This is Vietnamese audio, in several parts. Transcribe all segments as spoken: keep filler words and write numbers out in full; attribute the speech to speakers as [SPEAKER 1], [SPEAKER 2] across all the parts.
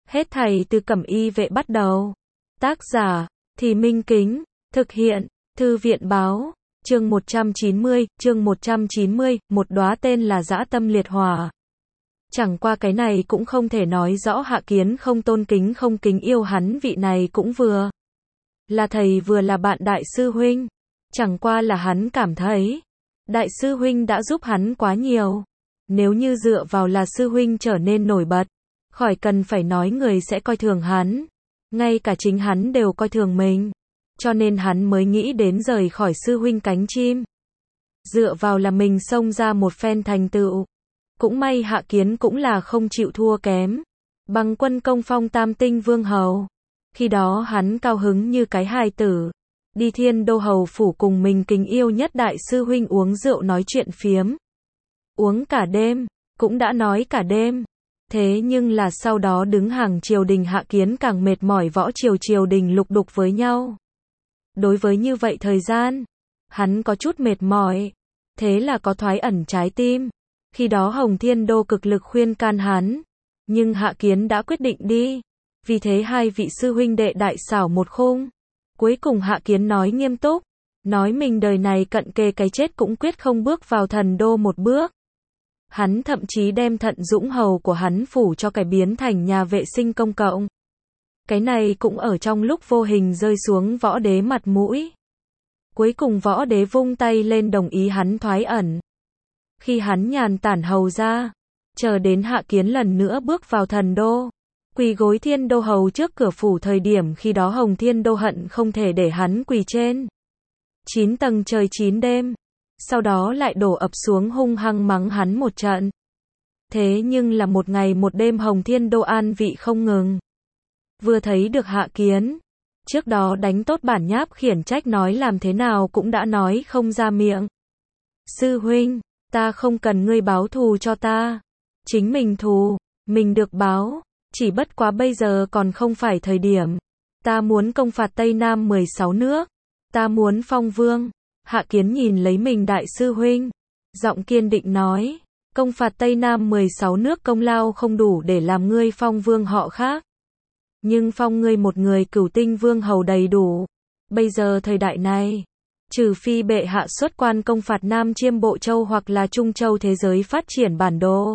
[SPEAKER 1] Hết thảy từ Cẩm Y Vệ bắt đầu. Tác giả, Thì Minh Kính, thực hiện, Thư viện Báo, chương một trăm chín mươi, chương một trăm chín mươi, một đóa tên là dã tâm liệt hỏa. Chẳng qua cái này cũng không thể nói rõ Hạ Kiến không tôn kính không kính yêu hắn, vị này cũng vừa là thầy vừa là bạn đại sư huynh. Chẳng qua là hắn cảm thấy, đại sư huynh đã giúp hắn quá nhiều. Nếu như dựa vào là sư huynh trở nên nổi bật, khỏi cần phải nói người sẽ coi thường hắn. Ngay cả chính hắn đều coi thường mình. Cho nên hắn mới nghĩ đến rời khỏi sư huynh cánh chim. Dựa vào là mình xông ra một phen thành tựu. Cũng may Hạ Kiến cũng là không chịu thua kém. Bằng quân công phong tam tinh vương hầu. Khi đó hắn cao hứng như cái hài tử. Đi Thiên Đô hầu phủ cùng mình kính yêu nhất đại sư huynh uống rượu nói chuyện phiếm. Uống cả đêm, cũng đã nói cả đêm. Thế nhưng là sau đó đứng hàng triều đình Hạ Kiến càng mệt mỏi, võ triều triều đình lục đục với nhau. Đối với như vậy thời gian, hắn có chút mệt mỏi. Thế là có thoái ẩn trái tim. Khi đó Hồng Thiên Đô cực lực khuyên can hắn. Nhưng Hạ Kiến đã quyết định đi. Vì thế hai vị sư huynh đệ đại xảo một khung. Cuối cùng Hạ Kiến nói nghiêm túc. Nói mình đời này cận kề cái chết cũng quyết không bước vào thần đô một bước. Hắn thậm chí đem Thận Dũng hầu của hắn phủ cho cải biến thành nhà vệ sinh công cộng. Cái này cũng ở trong lúc vô hình rơi xuống võ đế mặt mũi. Cuối cùng võ đế vung tay lên đồng ý hắn thoái ẩn. Khi hắn nhàn tản hầu ra, chờ đến Hạ Kiến lần nữa bước vào thần đô, quỳ gối Thiên Đô hầu trước cửa phủ, thời điểm khi đó Hồng Thiên Đô hận không thể để hắn quỳ trên chín tầng trời chín đêm. Sau đó lại đổ ập xuống hung hăng mắng hắn một trận. Thế nhưng là một ngày một đêm Hồng Thiên Đô an vị không ngừng. Vừa thấy được Hạ Kiến, trước đó đánh tốt bản nháp khiển trách nói làm thế nào cũng đã nói không ra miệng. Sư huynh, ta không cần ngươi báo thù cho ta. Chính mình thù, mình được báo. Chỉ bất quá bây giờ còn không phải thời điểm. Ta muốn công phạt Tây Nam mười sáu nước. Ta muốn phong vương. Hạ Kiến nhìn lấy mình đại sư huynh. Giọng kiên định nói. Công phạt Tây Nam mười sáu nước công lao không đủ để làm ngươi phong vương họ khác. Nhưng phong ngươi một người Cửu Tinh vương hầu đầy đủ. Bây giờ thời đại này, trừ phi bệ hạ xuất quan công phạt Nam Chiêm Bộ Châu hoặc là Trung Châu thế giới phát triển bản đồ.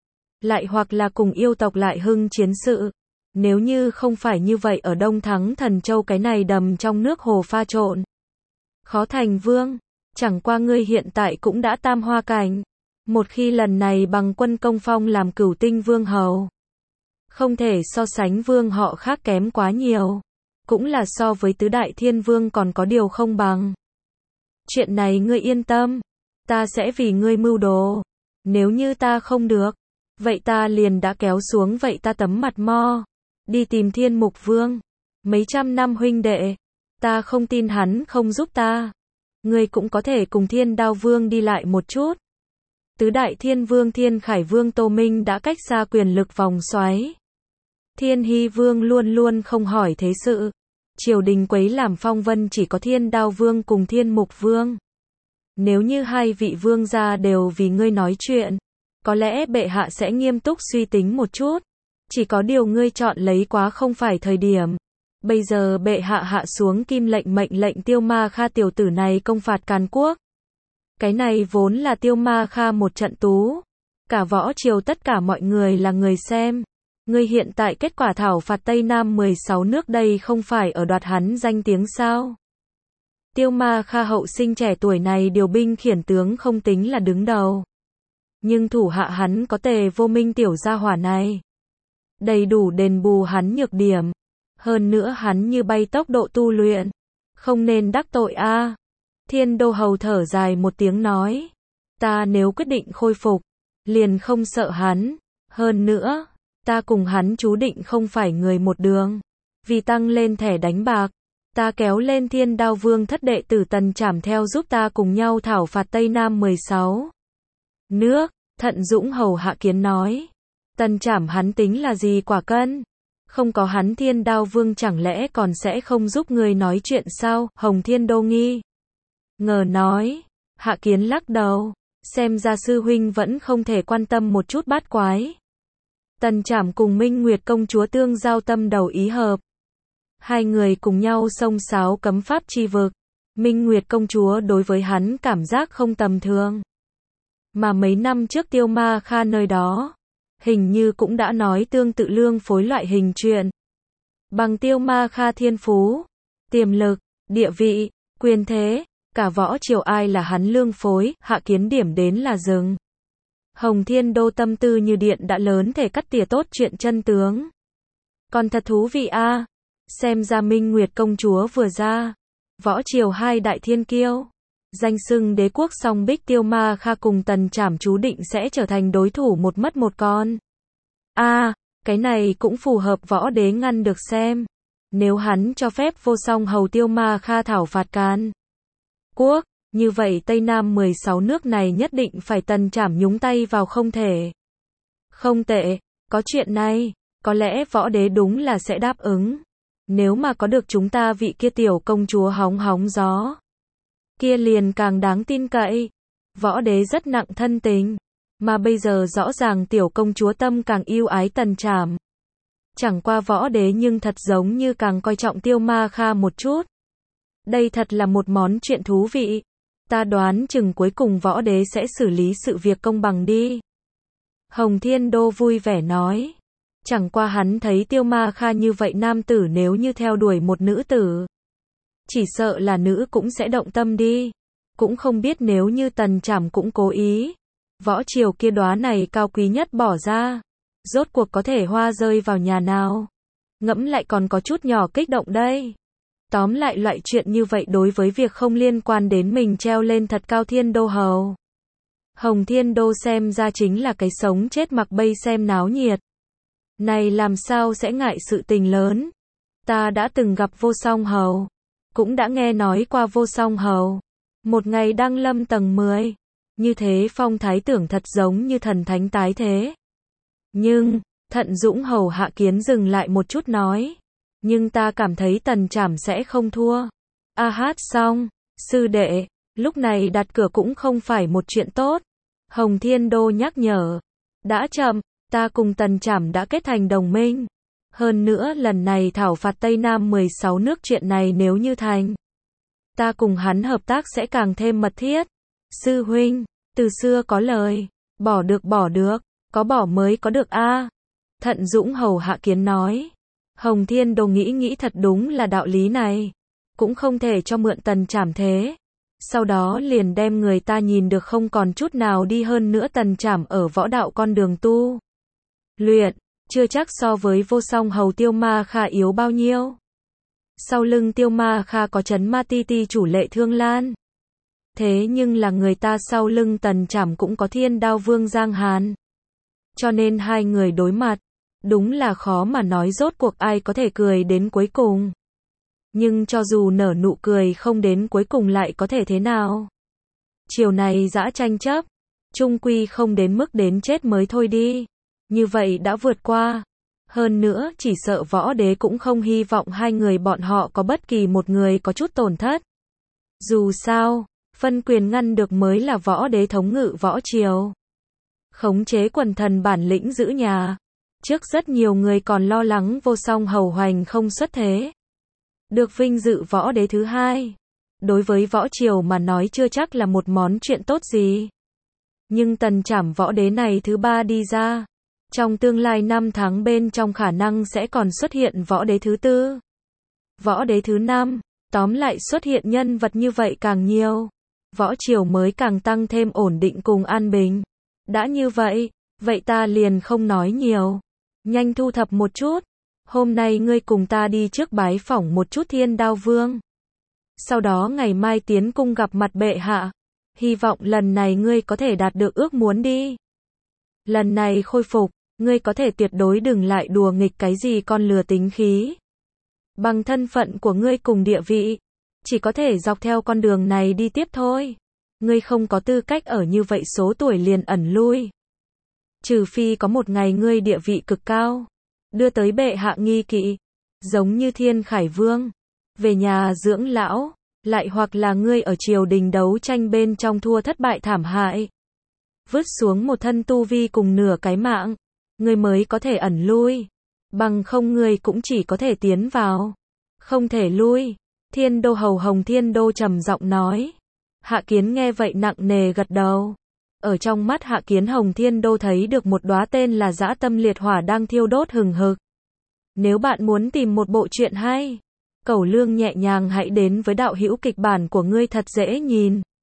[SPEAKER 1] Lại hoặc là cùng yêu tộc lại hưng chiến sự. Nếu như không phải như vậy ở Đông Thắng Thần Châu cái này đầm trong nước hồ pha trộn. Khó thành vương. Chẳng qua ngươi hiện tại cũng đã tam hoa cảnh. Một khi lần này bằng quân công phong làm Cửu Tinh vương hầu, không thể so sánh vương họ khác kém quá nhiều. Cũng là so với tứ đại thiên vương còn có điều không bằng. Chuyện này ngươi yên tâm. Ta sẽ vì ngươi mưu đồ. Nếu như ta không được, vậy ta liền đã kéo xuống vậy ta tấm mặt mo. Đi tìm Thiên Mục Vương. Mấy trăm năm huynh đệ. Ta không tin hắn không giúp ta. Ngươi cũng có thể cùng Thiên Đao Vương đi lại một chút. Tứ đại thiên vương Thiên Khải Vương Tô Minh đã cách xa quyền lực vòng xoáy. Thiên Hy Vương luôn luôn không hỏi thế sự. Triều đình quấy làm phong vân chỉ có Thiên Đao Vương cùng Thiên Mục Vương. Nếu như hai vị vương gia đều vì ngươi nói chuyện, có lẽ bệ hạ sẽ nghiêm túc suy tính một chút. Chỉ có điều ngươi chọn lấy quá không phải thời điểm. Bây giờ bệ hạ hạ xuống kim lệnh mệnh lệnh Tiêu Ma Kha tiểu tử này công phạt Càn Quốc. Cái này vốn là Tiêu Ma Kha một trận tú. Cả võ triều tất cả mọi người là người xem. Ngươi hiện tại kết quả thảo phạt Tây Nam mười sáu nước đây không phải ở đoạt hắn danh tiếng sao? Tiêu Ma Kha hậu sinh trẻ tuổi này điều binh khiển tướng không tính là đứng đầu. Nhưng thủ hạ hắn có Tề Vô Minh tiểu gia hỏa này. Đầy đủ đền bù hắn nhược điểm. Hơn nữa hắn như bay tốc độ tu luyện. Không nên đắc tội a. À. Thiên Đô hầu thở dài một tiếng nói. Ta nếu quyết định khôi phục, liền không sợ hắn. Hơn nữa, ta cùng hắn chú định không phải người một đường. Vì tăng lên thẻ đánh bạc, ta kéo lên Thiên Đao Vương thất đệ tử Tần Trảm theo giúp ta cùng nhau thảo phạt Tây Nam mười sáu nước. Thận Dũng hầu Hạ Kiến nói. Tần Trảm hắn tính là gì quả cân? Không có hắn Thiên Đao Vương chẳng lẽ còn sẽ không giúp người nói chuyện sao? Hồng Thiên Đô nghi ngờ nói. Hạ Kiến lắc đầu. Xem ra sư huynh vẫn không thể quan tâm một chút bát quái. Tần Trảm cùng Minh Nguyệt công chúa tương giao tâm đầu ý hợp. Hai người cùng nhau xông xáo cấm pháp chi vực. Minh Nguyệt công chúa đối với hắn cảm giác không tầm thường. Mà mấy năm trước Tiêu Ma Kha nơi đó, hình như cũng đã nói tương tự lương phối loại hình chuyện. Bằng Tiêu Ma Kha thiên phú, tiềm lực, địa vị, quyền thế, cả võ triều ai là hắn lương phối, hạ kiến điểm đến là dừng. Hồng Thiên Đô tâm tư như điện đã lớn thể cắt tỉa tốt chuyện chân tướng. Còn thật thú vị a, à. Xem ra Minh Nguyệt công chúa vừa ra, võ triều hai đại thiên kiêu, danh xưng đế quốc song bích Tiêu Ma Kha cùng Tần Trảm chú định sẽ trở thành đối thủ một mất một con. A, à, cái này cũng phù hợp võ đế ngăn được xem. Nếu hắn cho phép vô song hầu Tiêu Ma Kha thảo phạt Can Quốc, như vậy Tây Nam mười sáu nước này nhất định phải Tần Trảm nhúng tay vào không thể. Không tệ, có chuyện này, có lẽ võ đế đúng là sẽ đáp ứng. Nếu mà có được chúng ta vị kia tiểu công chúa hóng hóng gió, kia liền càng đáng tin cậy. Võ đế rất nặng thân tình, mà bây giờ rõ ràng tiểu công chúa tâm càng yêu ái Tần Trảm. Chẳng qua võ đế nhưng thật giống như càng coi trọng Tiêu Ma Kha một chút. Đây thật là một món chuyện thú vị. Ta đoán chừng cuối cùng võ đế sẽ xử lý sự việc công bằng đi. Hồng Thiên Đô vui vẻ nói. Chẳng qua hắn thấy Tiêu Ma Kha như vậy nam tử nếu như theo đuổi một nữ tử, chỉ sợ là nữ cũng sẽ động tâm đi. Cũng không biết nếu như Tần Trảm cũng cố ý, võ triều kia đóa này cao quý nhất bỏ ra, rốt cuộc có thể hoa rơi vào nhà nào. Ngẫm lại còn có chút nhỏ kích động đây. Tóm lại loại chuyện như vậy đối với việc không liên quan đến mình treo lên thật cao Thiên Đô hầu. Hồng Thiên Đô xem ra chính là cái sống chết mặc bây xem náo nhiệt. Này làm sao sẽ ngại sự tình lớn. Ta đã từng gặp vô song hầu, cũng đã nghe nói qua vô song hầu. Một ngày đăng lâm tầng mười, như thế phong thái tưởng thật giống như thần thánh tái thế. Nhưng, Thận Dũng hầu hạ kiến dừng lại một chút nói. Nhưng ta cảm thấy Tần Trảm sẽ không thua. A hát xong, sư đệ, lúc này đặt cửa cũng không phải một chuyện tốt. Hồng Thiên Đô nhắc nhở. Đã chậm, ta cùng Tần Trảm đã kết thành đồng minh. Hơn nữa lần này thảo phạt Tây Nam mười sáu nước chuyện này nếu như thành, ta cùng hắn hợp tác sẽ càng thêm mật thiết. Sư huynh, từ xưa có lời, bỏ được bỏ được, có bỏ mới có được a. Thận Dũng hầu hạ kiến nói. Hồng Thiên Đô nghĩ nghĩ thật đúng là đạo lý này. Cũng không thể cho mượn Tần Trảm thế. Sau đó liền đem người ta nhìn được không còn chút nào đi hơn nữa Tần Trảm ở võ đạo con đường tu luyện, chưa chắc so với vô song hầu Tiêu Ma Kha yếu bao nhiêu. Sau lưng Tiêu Ma Kha có Trấn Ma Ti Ti chủ Lệ Thương Lan. Thế nhưng là người ta sau lưng Tần Trảm cũng có Thiên Đao Vương Giang Hàn. Cho nên hai người đối mặt, đúng là khó mà nói rốt cuộc ai có thể cười đến cuối cùng. Nhưng cho dù nở nụ cười không đến cuối cùng lại có thể thế nào? Chiều này dã tranh chấp, chung quy không đến mức đến chết mới thôi đi. Như vậy đã vượt qua. Hơn nữa chỉ sợ võ đế cũng không hy vọng hai người bọn họ có bất kỳ một người có chút tổn thất. Dù sao, phân quyền ngăn được mới là võ đế thống ngự võ triều. Khống chế quần thần bản lĩnh giữ nhà. Trước rất nhiều người còn lo lắng vô song hầu hoành không xuất thế. Được vinh dự võ đế thứ hai. Đối với võ triều mà nói chưa chắc là một món chuyện tốt gì. Nhưng Tần Trảm võ đế này thứ ba đi ra. Trong tương lai năm tháng bên trong khả năng sẽ còn xuất hiện võ đế thứ tư. Võ đế thứ năm. Tóm lại xuất hiện nhân vật như vậy càng nhiều. Võ triều mới càng tăng thêm ổn định cùng an bình. Đã như vậy, vậy ta liền không nói nhiều. Nhanh thu thập một chút. Hôm nay ngươi cùng ta đi trước bái phỏng một chút Thiên Đao Vương. Sau đó ngày mai tiến cung gặp mặt bệ hạ. Hy vọng lần này ngươi có thể đạt được ước muốn đi. Lần này khôi phục, ngươi có thể tuyệt đối đừng lại đùa nghịch cái gì con lừa tính khí. Bằng thân phận của ngươi cùng địa vị, chỉ có thể dọc theo con đường này đi tiếp thôi. Ngươi không có tư cách ở như vậy số tuổi liền ẩn lui. Trừ phi có một ngày ngươi địa vị cực cao, đưa tới bệ hạ nghi kỵ, giống như Thiên Khải Vương, về nhà dưỡng lão, lại hoặc là ngươi ở triều đình đấu tranh bên trong thua thất bại thảm hại, vứt xuống một thân tu vi cùng nửa cái mạng, ngươi mới có thể ẩn lui. Bằng không ngươi cũng chỉ có thể tiến vào, không thể lui. Thiên đô hầu Hồng Thiên Đô trầm giọng nói. Hạ Kiến nghe vậy nặng nề gật đầu. Ở trong mắt Hạ Kiến, Hồng Thiên Đô thấy được một đóa tên là dã tâm liệt hỏa đang thiêu đốt hừng hực. Nếu bạn muốn tìm một bộ truyện hay, Cẩu Lương nhẹ nhàng hãy đến với đạo hữu kịch bản của ngươi thật dễ nhìn.